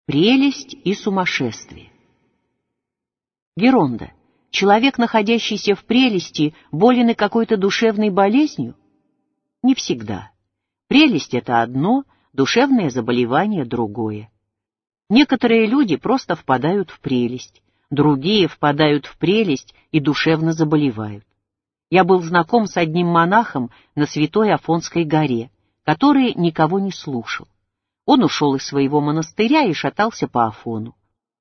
Прелесть и сумасшествие. Геронда, человек, находящийся в прелести, болен и какой-то душевной болезнью? Не всегда. Прелесть — это одно, душевное заболевание — другое. Некоторые люди просто впадают в прелесть, другие впадают в прелесть и душевно заболевают. Я был знаком с одним монахом на Святой Афонской горе, который никого не слушал. Он ушел из своего монастыря и шатался по Афону.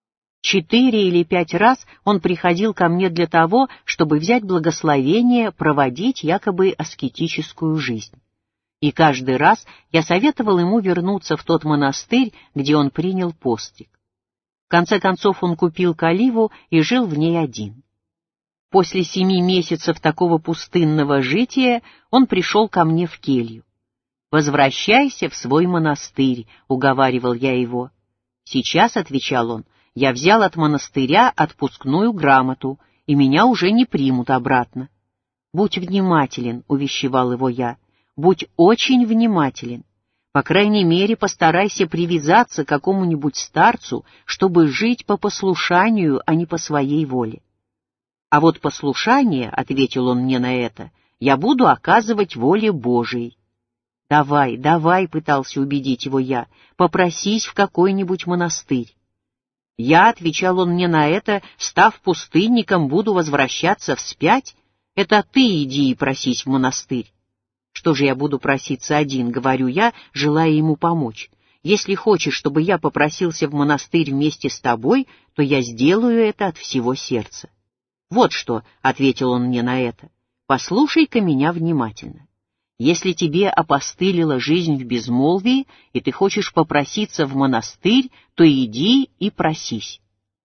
4 или 5 раз он приходил ко мне для того, чтобы взять благословение проводить якобы аскетическую жизнь. И каждый раз я советовал ему вернуться в тот монастырь, где он принял постиг. В конце концов он купил каливу и жил в ней один. После 7 месяцев такого пустынного жития он пришел ко мне в келью. «Возвращайся в свой монастырь», — уговаривал я его. «Сейчас», — отвечал он, — «я взял от монастыря отпускную грамоту, и меня уже не примут обратно». «Будь внимателен», — увещевал его я, — «будь очень внимателен. По крайней мере, постарайся привязаться к какому-нибудь старцу, чтобы жить по послушанию, а не по своей воле». «А вот послушание», — ответил он мне на это, — «я буду оказывать воле Божией». «Давай, давай», — пытался убедить его я, — «попросись в какой-нибудь монастырь». «Я», — отвечал он мне на это, — «став пустынником, буду возвращаться вспять? Это ты иди и просись в монастырь». «Что же я буду проситься один?» — говорю я, желая ему помочь. «Если хочешь, чтобы я попросился в монастырь вместе с тобой, то я сделаю это от всего сердца». «Вот что», — ответил он мне на это, — «послушай-ка меня внимательно. Если тебе опостылила жизнь в безмолвии, и ты хочешь попроситься в монастырь, то иди и просись».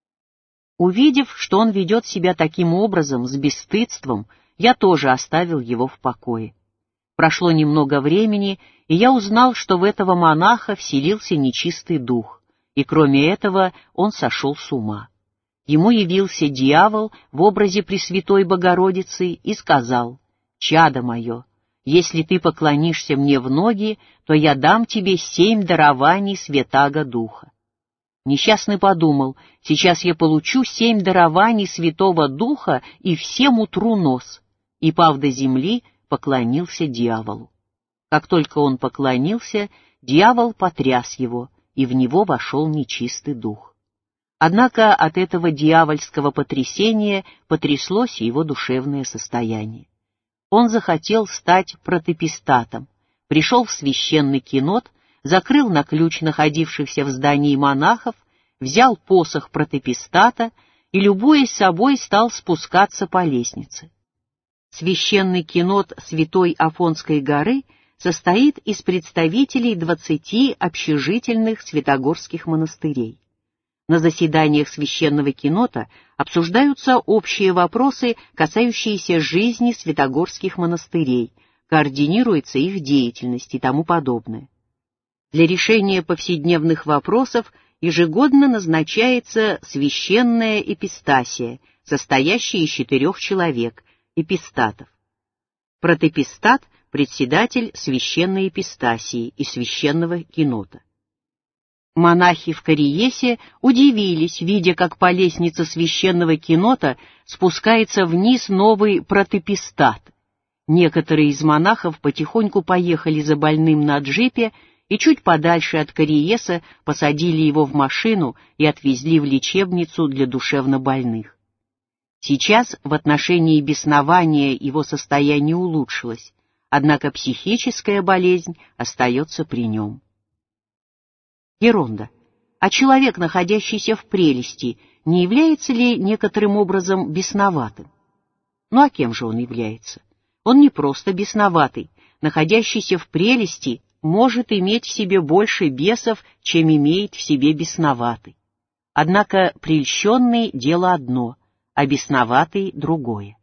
Увидев, что он ведет себя таким образом, с бесстыдством, я тоже оставил его в покое. Прошло немного времени, и я узнал, что в этого монаха вселился нечистый дух, и кроме этого он сошел с ума. Ему явился дьявол в образе Пресвятой Богородицы и сказал: «Чадо мое, если ты поклонишься мне в ноги, то я дам тебе 7 дарований Святаго Духа». Несчастный подумал: сейчас я получу 7 дарований Святого Духа и всем утру нос, и, пав до земли, поклонился дьяволу. Как только он поклонился, дьявол потряс его, и в него вошел нечистый дух. Однако от этого дьявольского потрясения потряслось и его душевное состояние. Он захотел стать протопистатом, пришел в священный кинот, закрыл на ключ находившихся в здании монахов, взял посох протопистата и, любуясь собой, стал спускаться по лестнице. Священный кинот Святой Афонской горы состоит из представителей 20 общежительных святогорских монастырей. На заседаниях священного кинота обсуждаются общие вопросы, касающиеся жизни святогорских монастырей, координируется их деятельность и тому подобное. Для решения повседневных вопросов ежегодно назначается священная эпистасия, состоящая из 4 человек, эпистатов. Протопистат — председатель священной эпистасии и священного кинота. Монахи в Кариесе удивились, видя, как по лестнице священного кинота спускается вниз новый протопистат. Некоторые из монахов потихоньку поехали за больным на джипе и чуть подальше от Кариеса посадили его в машину и отвезли в лечебницу для душевнобольных. Сейчас в отношении беснования его состояние улучшилось, однако психическая болезнь остается при нем. Геронда, а человек, находящийся в прелести, не является ли некоторым образом бесноватым? Ну а кем же он является? Он не просто бесноватый, находящийся в прелести может иметь в себе больше бесов, чем имеет в себе бесноватый. Однако прельщенный — дело одно, а бесноватый — другое.